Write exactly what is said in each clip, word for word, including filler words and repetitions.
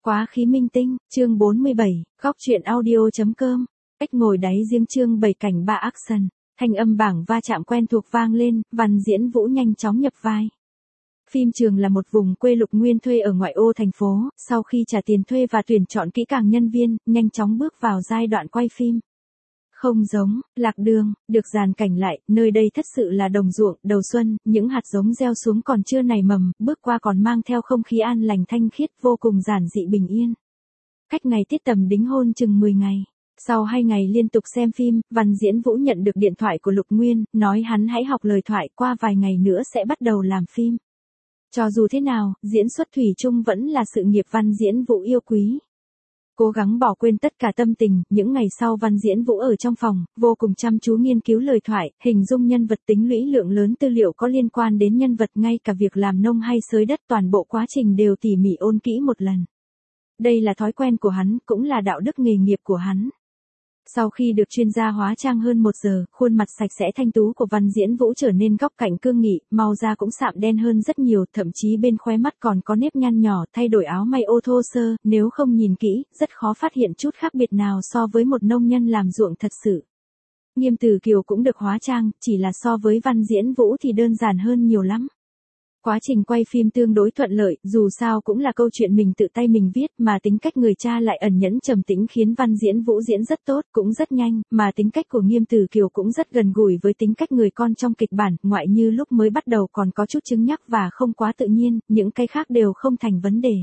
Quá khí minh tinh, chương bốn mươi bảy, góc truyện audio.com, cách ngồi đáy riêng chương bảy cảnh ba action, thanh âm bảng va chạm quen thuộc vang lên, Văn Diễn Vũ nhanh chóng nhập vai. Phim trường là một vùng quê Lục Nguyên thuê ở ngoại ô thành phố, sau khi trả tiền thuê và tuyển chọn kỹ càng nhân viên, nhanh chóng bước vào giai đoạn quay phim. Không giống, lạc đường, được dàn cảnh lại, nơi đây thật sự là đồng ruộng, đầu xuân, những hạt giống gieo xuống còn chưa nảy mầm, bước qua còn mang theo không khí an lành thanh khiết vô cùng giản dị bình yên. Cách ngày tiết tầm đính hôn chừng mười ngày. Sau hai ngày liên tục xem phim, Văn Diễn Vũ nhận được điện thoại của Lục Nguyên, nói hắn hãy học lời thoại qua vài ngày nữa sẽ bắt đầu làm phim. Cho dù thế nào, diễn xuất thủy chung vẫn là sự nghiệp Văn Diễn Vũ yêu quý. Cố gắng bỏ quên tất cả tâm tình, những ngày sau Văn Diễn Vũ ở trong phòng, vô cùng chăm chú nghiên cứu lời thoại, hình dung nhân vật tính lũy lượng lớn tư liệu có liên quan đến nhân vật ngay cả việc làm nông hay xới đất toàn bộ quá trình đều tỉ mỉ ôn kỹ một lần. Đây là thói quen của hắn, cũng là đạo đức nghề nghiệp của hắn. Sau khi được chuyên gia hóa trang hơn một giờ, khuôn mặt sạch sẽ thanh tú của Văn Diễn Vũ trở nên góc cạnh cương nghị, màu da cũng sạm đen hơn rất nhiều, thậm chí bên khóe mắt còn có nếp nhăn nhỏ, thay đổi áo may ô thô sơ, nếu không nhìn kỹ, rất khó phát hiện chút khác biệt nào so với một nông nhân làm ruộng thật sự. Nghiêm Tử Kiều cũng được hóa trang, chỉ là so với Văn Diễn Vũ thì đơn giản hơn nhiều lắm. Quá trình quay phim tương đối thuận lợi, dù sao cũng là câu chuyện mình tự tay mình viết, mà tính cách người cha lại ẩn nhẫn trầm tĩnh khiến Văn Diễn Vũ diễn rất tốt, cũng rất nhanh, mà tính cách của Nghiêm Tử Kiều cũng rất gần gũi với tính cách người con trong kịch bản, ngoại như lúc mới bắt đầu còn có chút chứng nhắc và không quá tự nhiên, những cái khác đều không thành vấn đề.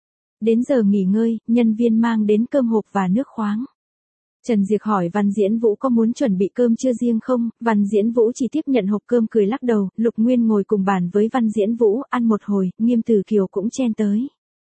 Đến giờ nghỉ ngơi, nhân viên mang đến cơm hộp và nước khoáng. Trần Diệc hỏi Văn Diễn Vũ có muốn chuẩn bị cơm trưa riêng không, Văn Diễn Vũ chỉ tiếp nhận hộp cơm cười lắc đầu, Lục Nguyên ngồi cùng bàn với Văn Diễn Vũ, ăn một hồi, Nghiêm Tử Kiều cũng chen tới.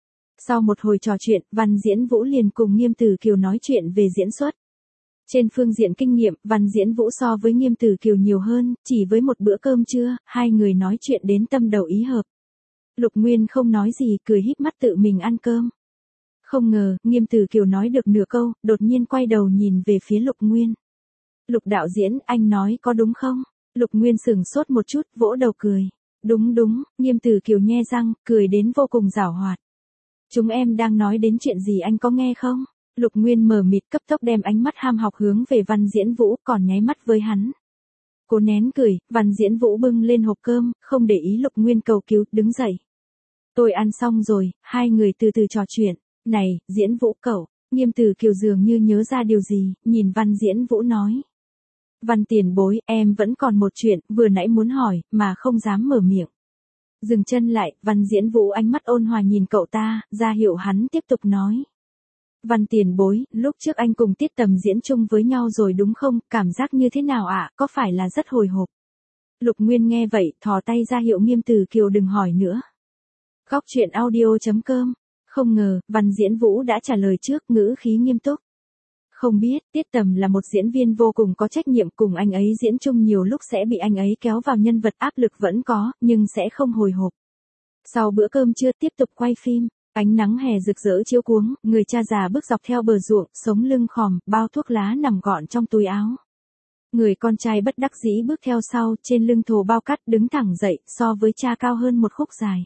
Sau một hồi trò chuyện, Văn Diễn Vũ liền cùng Nghiêm Tử Kiều nói chuyện về diễn xuất. Trên phương diện kinh nghiệm, Văn Diễn Vũ so với Nghiêm Tử Kiều nhiều hơn, chỉ với một bữa cơm trưa, hai người nói chuyện đến tâm đầu ý hợp. Lục Nguyên không nói gì, cười híp mắt tự mình ăn cơm. Không ngờ, Nghiêm Tử Kiều nói được nửa câu, đột nhiên quay đầu nhìn về phía Lục Nguyên. Lục đạo diễn, anh nói có đúng không? Lục Nguyên sửng sốt một chút, vỗ đầu cười. Đúng đúng, Nghiêm Tử Kiều nhe răng, cười đến vô cùng giảo hoạt. Chúng em đang nói đến chuyện gì anh có nghe không? Lục Nguyên mờ mịt cấp tốc đem ánh mắt ham học hướng về Văn Diễn Vũ, còn nháy mắt với hắn. Cố nén cười, Văn Diễn Vũ bưng lên hộp cơm, không để ý Lục Nguyên cầu cứu, đứng dậy. Tôi ăn xong rồi, hai người từ từ trò chuyện. Này, Diễn Vũ cậu, Nghiêm Tử Kiều dường như nhớ ra điều gì, nhìn Văn Diễn Vũ nói. Văn tiền bối, em vẫn còn một chuyện, vừa nãy muốn hỏi, mà không dám mở miệng. Dừng chân lại, Văn Diễn Vũ ánh mắt ôn hòa nhìn cậu ta, ra hiệu hắn tiếp tục nói. Văn tiền bối, lúc trước anh cùng Tiết Tầm diễn chung với nhau rồi đúng không, cảm giác như thế nào ạ, có phải là rất hồi hộp? Lục Nguyên nghe vậy, thò tay ra hiệu Nghiêm Tử Kiều đừng hỏi nữa. Góc truyện audio.com. Không ngờ, Văn Diễn Vũ đã trả lời trước, ngữ khí nghiêm túc. Không biết, Tiết Tầm là một diễn viên vô cùng có trách nhiệm, cùng anh ấy diễn chung nhiều lúc sẽ bị anh ấy kéo vào nhân vật, áp lực vẫn có, nhưng sẽ không hồi hộp. Sau bữa cơm trưa tiếp tục quay phim, ánh nắng hè rực rỡ chiếu cuống, người cha già bước dọc theo bờ ruộng, sống lưng khòm, bao thuốc lá nằm gọn trong túi áo. Người con trai bất đắc dĩ bước theo sau, trên lưng thồ bao cát đứng thẳng dậy, so với cha cao hơn một khúc dài.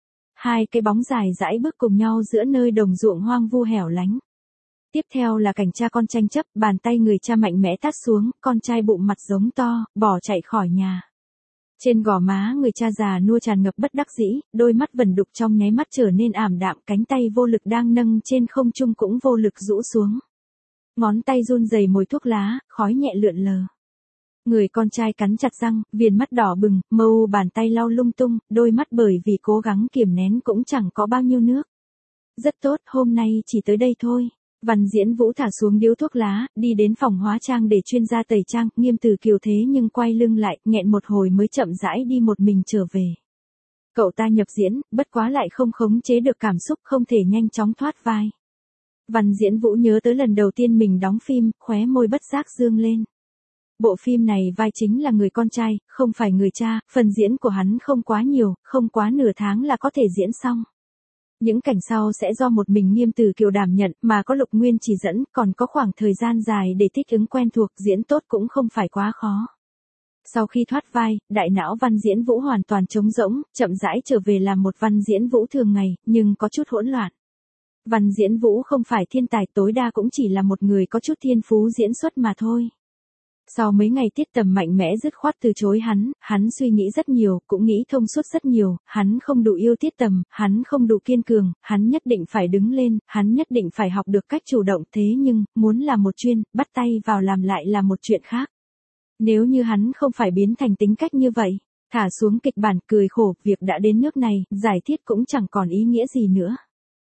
Hai cái bóng dài dãi bước cùng nhau giữa nơi đồng ruộng hoang vu hẻo lánh. Tiếp theo là cảnh cha con tranh chấp, bàn tay người cha mạnh mẽ tát xuống, con trai bụng mặt giống to, bỏ chạy khỏi nhà. Trên gò má người cha già nua tràn ngập bất đắc dĩ, đôi mắt vẩn đục trong nháy mắt trở nên ảm đạm, cánh tay vô lực đang nâng trên không trung cũng vô lực rũ xuống. Ngón tay run rẩy mồi thuốc lá, khói nhẹ lượn lờ. Người con trai cắn chặt răng, viền mắt đỏ bừng, mâu bàn tay lau lung tung, đôi mắt bởi vì cố gắng kiềm nén cũng chẳng có bao nhiêu nước. Rất tốt, hôm nay chỉ tới đây thôi. Văn Diễn Vũ thả xuống điếu thuốc lá, đi đến phòng hóa trang để chuyên gia tẩy trang, Nghiêm Tử Kiều thế nhưng quay lưng lại, nghẹn một hồi mới chậm rãi đi một mình trở về. Cậu ta nhập diễn, bất quá lại không khống chế được cảm xúc, không thể nhanh chóng thoát vai. Văn Diễn Vũ nhớ tới lần đầu tiên mình đóng phim, khóe môi bất giác dương lên. Bộ phim này vai chính là người con trai, không phải người cha, phần diễn của hắn không quá nhiều, không quá nửa tháng là có thể diễn xong. Những cảnh sau sẽ do một mình Nghiêm Tử Kiều đảm nhận, mà có Lục Nguyên chỉ dẫn, còn có khoảng thời gian dài để thích ứng quen thuộc, diễn tốt cũng không phải quá khó. Sau khi thoát vai, đại não Văn Diễn Vũ hoàn toàn trống rỗng, chậm rãi trở về làm một Văn Diễn Vũ thường ngày, nhưng có chút hỗn loạn. Văn Diễn Vũ không phải thiên tài, tối đa cũng chỉ là một người có chút thiên phú diễn xuất mà thôi. Sau mấy ngày Tiết Tầm mạnh mẽ dứt khoát từ chối hắn, hắn suy nghĩ rất nhiều, cũng nghĩ thông suốt rất nhiều, hắn không đủ yêu Tiết Tầm, hắn không đủ kiên cường, hắn nhất định phải đứng lên, hắn nhất định phải học được cách chủ động, thế nhưng, muốn làm một chuyên, bắt tay vào làm lại là một chuyện khác. Nếu như hắn không phải biến thành tính cách như vậy, thả xuống kịch bản, cười khổ, việc đã đến nước này, giải thiết cũng chẳng còn ý nghĩa gì nữa.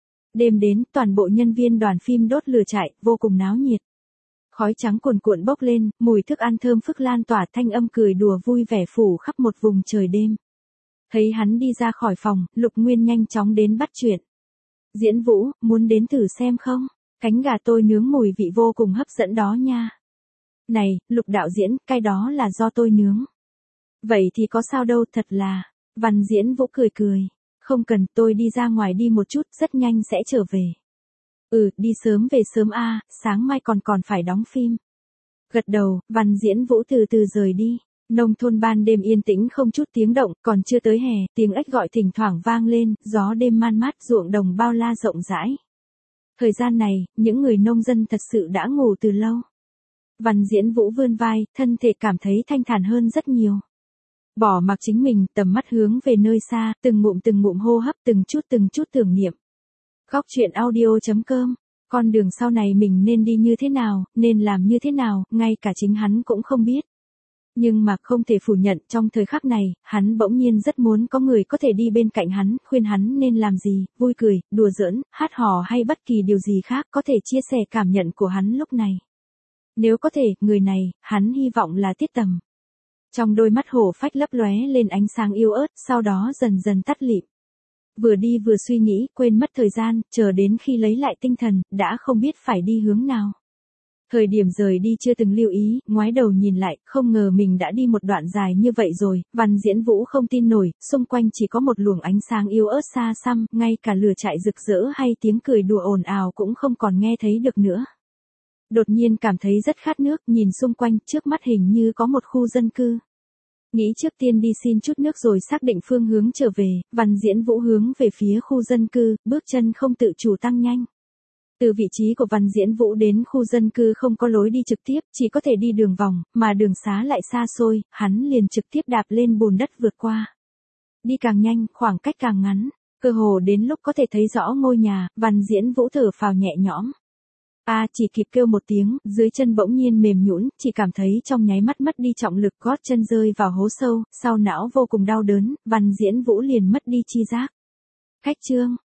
Đêm đến, toàn bộ nhân viên đoàn phim đốt lửa trại, vô cùng náo nhiệt. Khói trắng cuồn cuộn bốc lên, mùi thức ăn thơm phức lan tỏa, thanh âm cười đùa vui vẻ phủ khắp một vùng trời đêm. Thấy hắn đi ra khỏi phòng, Lục Nguyên nhanh chóng đến bắt chuyện. Diễn Vũ, muốn đến thử xem không? Cánh gà tôi nướng mùi vị vô cùng hấp dẫn đó nha. Này, Lục đạo diễn, cái đó là do tôi nướng. Vậy thì có sao đâu, thật là. Văn Diễn Vũ cười cười. Không cần, tôi đi ra ngoài đi một chút, rất nhanh sẽ trở về. Ừ, đi sớm về sớm a, sáng mai còn còn phải đóng phim. Gật đầu, Văn Diễn Vũ từ từ rời đi. Nông thôn ban đêm yên tĩnh không chút tiếng động, còn chưa tới hè, tiếng ếch gọi thỉnh thoảng vang lên, gió đêm man mát, ruộng đồng bao la rộng rãi. Thời gian này, những người nông dân thật sự đã ngủ từ lâu. Văn Diễn Vũ vươn vai, thân thể cảm thấy thanh thản hơn rất nhiều. Bỏ mặc chính mình, tầm mắt hướng về nơi xa, từng ngụm từng ngụm hô hấp, từng chút từng chút tưởng niệm. Góc truyện audio chấm com, con đường sau này mình nên đi như thế nào, nên làm như thế nào, ngay cả chính hắn cũng không biết. Nhưng mà không thể phủ nhận, trong thời khắc này, hắn bỗng nhiên rất muốn có người có thể đi bên cạnh hắn, khuyên hắn nên làm gì, vui cười, đùa giỡn, hát hò hay bất kỳ điều gì khác có thể chia sẻ cảm nhận của hắn lúc này. Nếu có thể, người này, hắn hy vọng là Tiết Tầm. Trong đôi mắt hổ phách lấp lóe lên ánh sáng yếu ớt, sau đó dần dần tắt lịm. Vừa đi vừa suy nghĩ, quên mất thời gian, chờ đến khi lấy lại tinh thần, đã không biết phải đi hướng nào. Thời điểm rời đi chưa từng lưu ý, ngoái đầu nhìn lại, không ngờ mình đã đi một đoạn dài như vậy rồi. Văn Diễn Vũ không tin nổi, xung quanh chỉ có một luồng ánh sáng yếu ớt xa xăm, ngay cả lửa trại rực rỡ hay tiếng cười đùa ồn ào cũng không còn nghe thấy được nữa. Đột nhiên cảm thấy rất khát nước, nhìn xung quanh, trước mắt hình như có một khu dân cư. Nghĩ trước tiên đi xin chút nước rồi xác định phương hướng trở về, Văn Diễn Vũ hướng về phía khu dân cư, bước chân không tự chủ tăng nhanh. Từ vị trí của Văn Diễn Vũ đến khu dân cư không có lối đi trực tiếp, chỉ có thể đi đường vòng, mà đường xá lại xa xôi, hắn liền trực tiếp đạp lên bùn đất vượt qua. Đi càng nhanh, khoảng cách càng ngắn, cơ hồ đến lúc có thể thấy rõ ngôi nhà, Văn Diễn Vũ thở phào nhẹ nhõm. A à, chỉ kịp kêu một tiếng, dưới chân bỗng nhiên mềm nhũn, chỉ cảm thấy trong nháy mắt mất đi trọng lực, gót chân rơi vào hố sâu, sau não vô cùng đau đớn, Văn Diễn Vũ liền mất đi chi giác. Khách trương,